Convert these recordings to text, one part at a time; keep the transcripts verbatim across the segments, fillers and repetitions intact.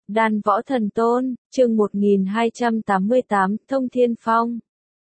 Đan Võ Thần Tôn, chương một nghìn hai trăm tám mươi tám, Thông Thiên Phong.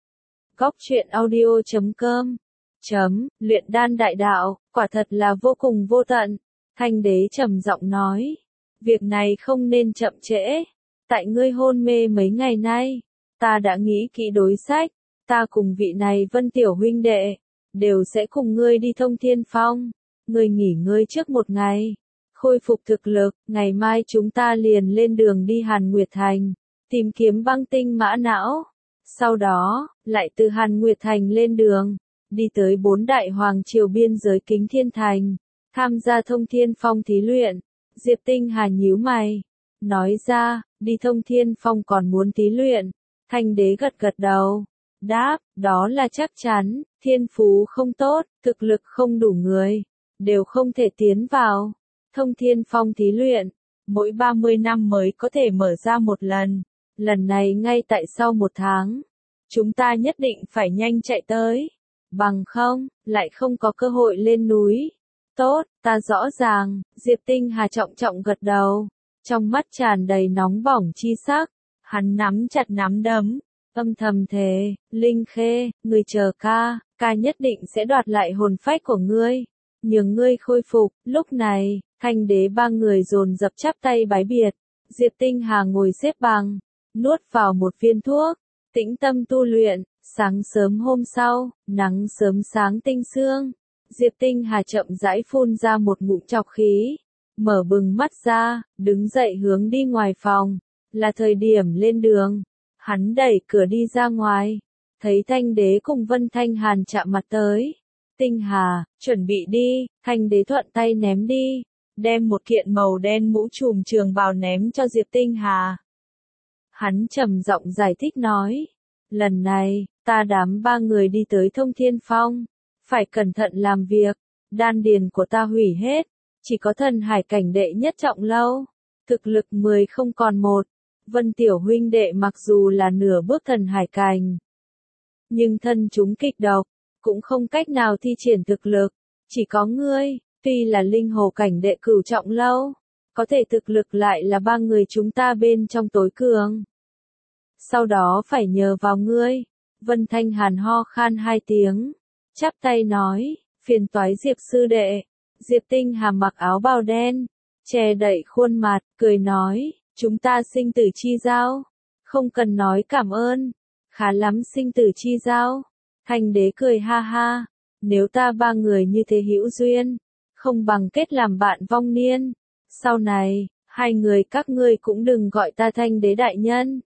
Góc truyện audio chấm com. Chấm, luyện đan đại đạo, quả thật là vô cùng vô tận. Thanh đế trầm giọng nói. Việc này không nên chậm trễ. Tại ngươi hôn mê mấy ngày nay, ta đã nghĩ kỹ đối sách. Ta cùng vị này Vân Tiểu huynh đệ, đều sẽ cùng ngươi đi Thông Thiên Phong. Ngươi nghỉ ngơi trước một ngày, khôi phục thực lực, ngày mai chúng ta liền lên đường đi Hàn Nguyệt Thành, tìm kiếm băng tinh mã não. Sau đó, lại từ Hàn Nguyệt Thành lên đường, đi tới bốn đại hoàng triều biên giới Kính Thiên Thành, tham gia Thông Thiên Phong thí luyện. Diệp Tinh Hà nhíu mày, nói ra, đi Thông Thiên Phong còn muốn thí luyện. Thanh đế gật gật đầu, đáp, đó là chắc chắn, thiên phú không tốt, thực lực không đủ người, đều không thể tiến vào. Thông Thiên Phong thí luyện, mỗi ba mươi năm mới có thể mở ra một lần, lần này ngay tại sau một tháng. Chúng ta nhất định phải nhanh chạy tới, bằng không, lại không có cơ hội lên núi. Tốt, ta rõ ràng, Diệp Tinh Hà trọng trọng gật đầu, trong mắt tràn đầy nóng bỏng chi sắc, hắn nắm chặt nắm đấm, âm thầm thề, Linh Khê, người chờ ca, ca nhất định sẽ đoạt lại hồn phách của ngươi, nhường ngươi khôi phục. Lúc này, Thanh đế ba người dồn dập chắp tay bái biệt. Diệp Tinh Hà ngồi xếp bằng, nuốt vào một viên thuốc, tĩnh tâm tu luyện. Sáng sớm hôm sau, nắng sớm sáng tinh sương, Diệp Tinh Hà chậm rãi phun ra một ngụm trọc khí, mở bừng mắt ra, đứng dậy hướng đi ngoài phòng, là thời điểm lên đường. Hắn đẩy cửa đi ra ngoài, thấy Thanh đế cùng Vân Thanh Hàn chạm mặt tới. Tinh Hà, chuẩn bị đi. Thanh đế thuận tay ném đi, đem một kiện màu đen mũ trùm trường bào ném cho Diệp Tinh Hà. Hắn trầm giọng giải thích nói, lần này, ta đám ba người đi tới Thông Thiên Phong, phải cẩn thận làm việc, đan điền của ta hủy hết, chỉ có thần hải cảnh đệ nhất trọng lâu, thực lực mười không còn một. Vân Tiểu huynh đệ mặc dù là nửa bước thần hải cảnh, nhưng thân chúng kịch độc, cũng không cách nào thi triển thực lực. Chỉ có ngươi, tuy là linh hồ cảnh đệ cửu trọng lâu, có thể thực lực lại là ba người chúng ta bên trong tối cường. Sau đó phải nhờ vào ngươi. Vân Thanh Hàn ho khan hai tiếng, chắp tay nói, phiền toái Diệp sư đệ. Diệp Tinh Hà mặc áo bào đen, che đậy khuôn mặt, cười nói, chúng ta sinh tử chi giao, không cần nói cảm ơn, khá lắm sinh tử chi giao. Thanh đế cười ha ha, nếu ta ba người như thế hữu duyên, không bằng kết làm bạn vong niên. Sau này, hai người các ngươi cũng đừng gọi ta Thanh đế đại nhân,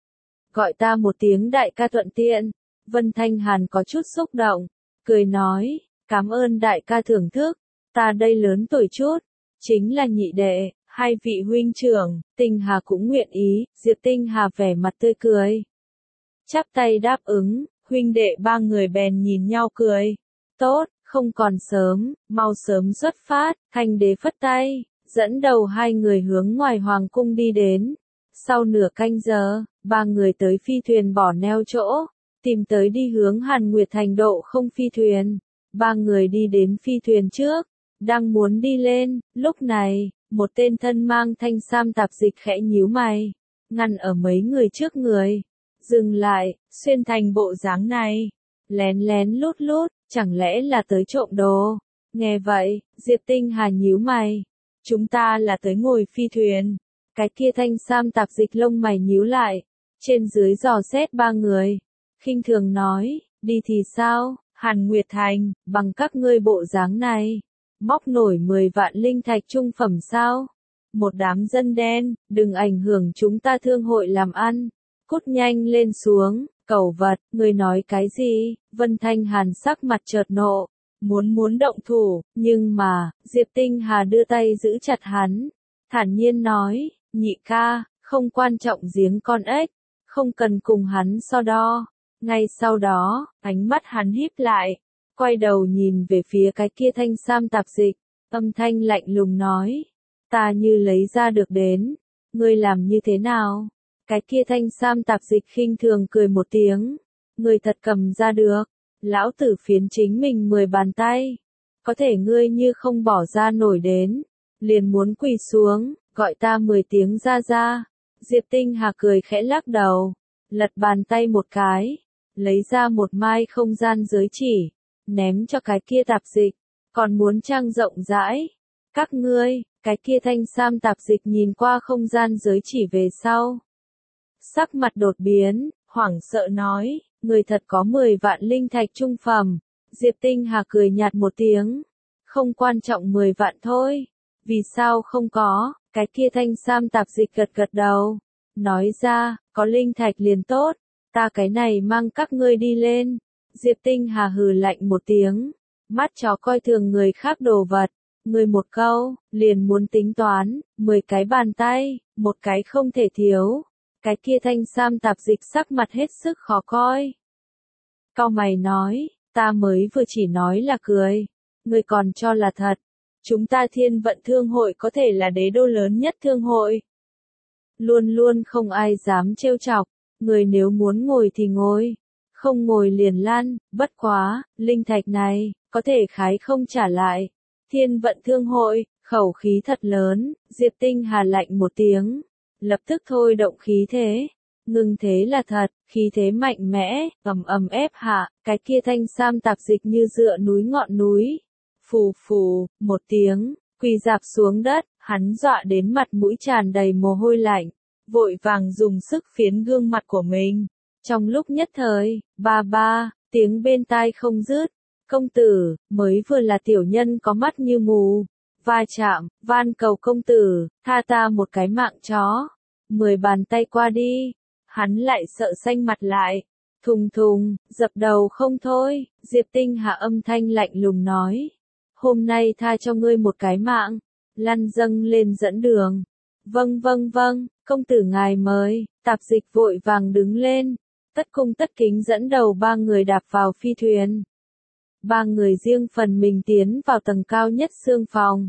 gọi ta một tiếng đại ca thuận tiện. Vân Thanh Hàn có chút xúc động, cười nói, cảm ơn đại ca thưởng thức, ta đây lớn tuổi chút, chính là nhị đệ, hai vị huynh trưởng. Tinh Hà cũng nguyện ý. Diệp Tinh Hà vẻ mặt tươi cười, chắp tay đáp ứng. Huynh đệ ba người bèn nhìn nhau cười, tốt, không còn sớm, mau sớm xuất phát. Thanh đế phất tay, dẫn đầu hai người hướng ngoài hoàng cung đi đến. Sau nửa canh giờ, ba người tới phi thuyền bỏ neo chỗ, tìm tới đi hướng Hàn Nguyệt Thành độ không phi thuyền. Ba người đi đến phi thuyền trước, đang muốn đi lên, lúc này, một tên thân mang thanh sam tạp dịch khẽ nhíu mày, ngăn ở mấy người trước người. Dừng lại, xuyên thành bộ dáng này, lén lén lút lút, chẳng lẽ là tới trộm đồ? Nghe vậy, Diệp Tinh Hà nhíu mày, chúng ta là tới ngồi phi thuyền. Cái kia thanh sam tạp dịch lông mày nhíu lại, trên dưới dò xét ba người, khinh thường nói, đi thì sao, Hàn Nguyệt Thành, bằng các ngươi bộ dáng này, móc nổi mười vạn linh thạch trung phẩm sao? Một đám dân đen, đừng ảnh hưởng chúng ta thương hội làm ăn. Cút nhanh lên xuống, cẩu vật, ngươi nói cái gì? Vân Thanh Hàn sắc mặt chợt nộ, muốn muốn động thủ, nhưng mà, Diệp Tinh Hà đưa tay giữ chặt hắn, thản nhiên nói, nhị ca, không quan trọng giếng con ếch, không cần cùng hắn so đo. Ngay sau đó, ánh mắt hắn híp lại, quay đầu nhìn về phía cái kia thanh sam tạp dịch, âm thanh lạnh lùng nói, ta như lấy ra được đến, ngươi làm như thế nào? Cái kia thanh sam tạp dịch khinh thường cười một tiếng, ngươi thật cầm ra được, lão tử phiến chính mình mười bàn tay, có thể ngươi như không bỏ ra nổi đến, liền muốn quỳ xuống. gọi ta mười tiếng ra ra. Diệp Tinh Hà cười khẽ lắc đầu, lật bàn tay một cái, lấy ra một mai không gian giới chỉ, ném cho cái kia tạp dịch, còn muốn trang rộng rãi. Các ngươi, cái kia thanh sam tạp dịch nhìn qua không gian giới chỉ về sau. Sắc mặt đột biến, hoảng sợ nói, người thật có mười vạn linh thạch trung phẩm. Diệp Tinh Hà cười nhạt một tiếng, không quan trọng mười vạn thôi. Vì sao không có, cái kia thanh sam tạp dịch gật gật đầu, nói ra, có linh thạch liền tốt, ta cái này mang các ngươi đi lên. Diệp Tinh Hà hừ lạnh một tiếng, mắt chó coi thường người khác đồ vật, người một câu, liền muốn tính toán, mười cái bàn tay, một cái không thể thiếu. Cái kia thanh sam tạp dịch sắc mặt hết sức khó coi. Cau mày nói, ta mới vừa chỉ nói là cười, ngươi còn cho là thật. Chúng ta Thiên Vận Thương hội có thể là đế đô lớn nhất thương hội. Luôn luôn không ai dám trêu chọc, người nếu muốn ngồi thì ngồi, không ngồi liền lăn, bất quá, linh thạch này, có thể khái không trả lại. Thiên Vận Thương hội, khẩu khí thật lớn, Diệp Tinh Hà lạnh một tiếng, lập tức thôi động khí thế. Ngưng thế là thật, khí thế mạnh mẽ, ầm ầm ép hạ, cái kia thanh sam tạp dịch như dựa núi ngọn núi. Phù phù, một tiếng, quỳ dạp xuống đất, hắn dọa đến mặt mũi tràn đầy mồ hôi lạnh, vội vàng dùng sức phiến gương mặt của mình. Trong lúc nhất thời, ba ba, tiếng bên tai không dứt, công tử, mới vừa là tiểu nhân có mắt như mù, va chạm, van cầu công tử, tha ta một cái mạng chó, mười bàn tay qua đi, hắn lại sợ xanh mặt lại, thùng thùng, dập đầu không thôi. Diệp Tinh Hà âm thanh lạnh lùng nói, hôm nay tha cho ngươi một cái mạng, lăn dâng lên dẫn đường. Vâng vâng vâng, công tử ngài mời. Tạp dịch vội vàng đứng lên, tất cung tất kính dẫn đầu ba người đạp vào phi thuyền. Ba người riêng phần mình tiến vào tầng cao nhất xương phòng.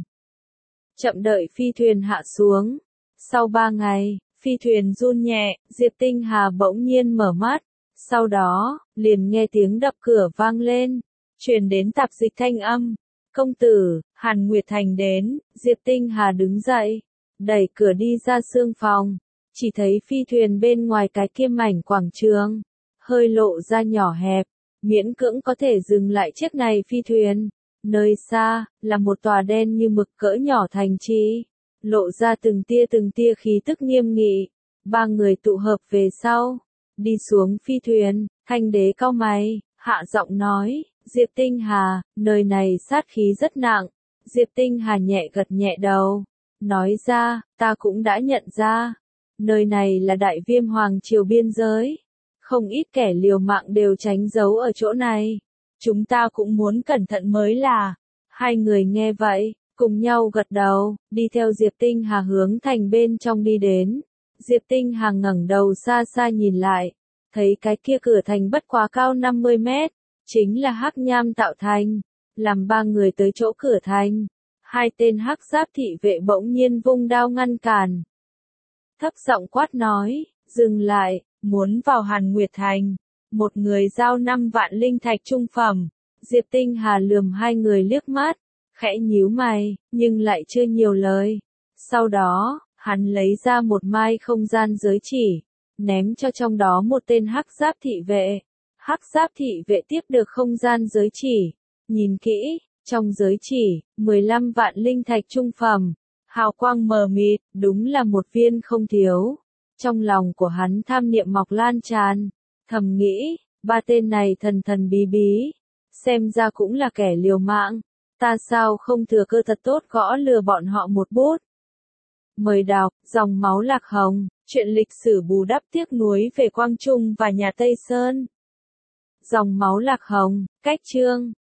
Chậm đợi phi thuyền hạ xuống. Sau ba ngày, phi thuyền run nhẹ, Diệp Tinh Hà bỗng nhiên mở mắt. Sau đó, liền nghe tiếng đập cửa vang lên, truyền đến tạp dịch thanh âm. Công tử, Hàn Nguyệt Thành đến. Diệp Tinh Hà đứng dậy, đẩy cửa đi ra xương phòng. Chỉ thấy phi thuyền bên ngoài cái kia mảnh quảng trường, hơi lộ ra nhỏ hẹp, miễn cưỡng có thể dừng lại chiếc này phi thuyền. Nơi xa, là một tòa đen như mực cỡ nhỏ thành trì, lộ ra từng tia từng tia khí tức nghiêm nghị. Ba người tụ hợp về sau, đi xuống phi thuyền, Thanh đế cau mày, hạ giọng nói, Diệp Tinh Hà, nơi này sát khí rất nặng. Diệp Tinh Hà nhẹ gật nhẹ đầu, nói ra, ta cũng đã nhận ra. Nơi này là Đại Viêm Hoàng triều biên giới, không ít kẻ liều mạng đều tránh giấu ở chỗ này. Chúng ta cũng muốn cẩn thận mới là. Hai người nghe vậy, cùng nhau gật đầu, đi theo Diệp Tinh Hà hướng thành bên trong đi đến. Diệp Tinh Hà ngẩng đầu xa xa nhìn lại, thấy cái kia cửa thành bất quá cao năm mươi mét, chính là hắc nham tạo thành. Làm ba người tới chỗ cửa thành, hai tên hắc giáp thị vệ bỗng nhiên vung đao ngăn cản. Thấp giọng quát nói, dừng lại, muốn vào Hàn Nguyệt Thành. Một người giao năm vạn linh thạch trung phẩm. Diệp Tinh Hà lườm hai người liếc mắt, khẽ nhíu mày, nhưng lại chưa nhiều lời. Sau đó, hắn lấy ra một mai không gian giới chỉ, ném cho trong đó một tên hắc giáp thị vệ. Hắc giáp thị vệ tiếp được không gian giới chỉ, nhìn kỹ, trong giới chỉ, mười lăm vạn linh thạch trung phẩm. Hào quang mờ mịt, đúng là một viên không thiếu. Trong lòng của hắn tham niệm mọc lan tràn, thầm nghĩ, ba tên này thần thần bí bí, xem ra cũng là kẻ liều mạng, ta sao không thừa cơ thật tốt gõ lừa bọn họ một bút. Mời đọc, dòng máu lạc hồng, chuyện lịch sử bù đắp tiếc nuối về Quang Trung và nhà Tây Sơn. Dòng máu lạc hồng, cách chương.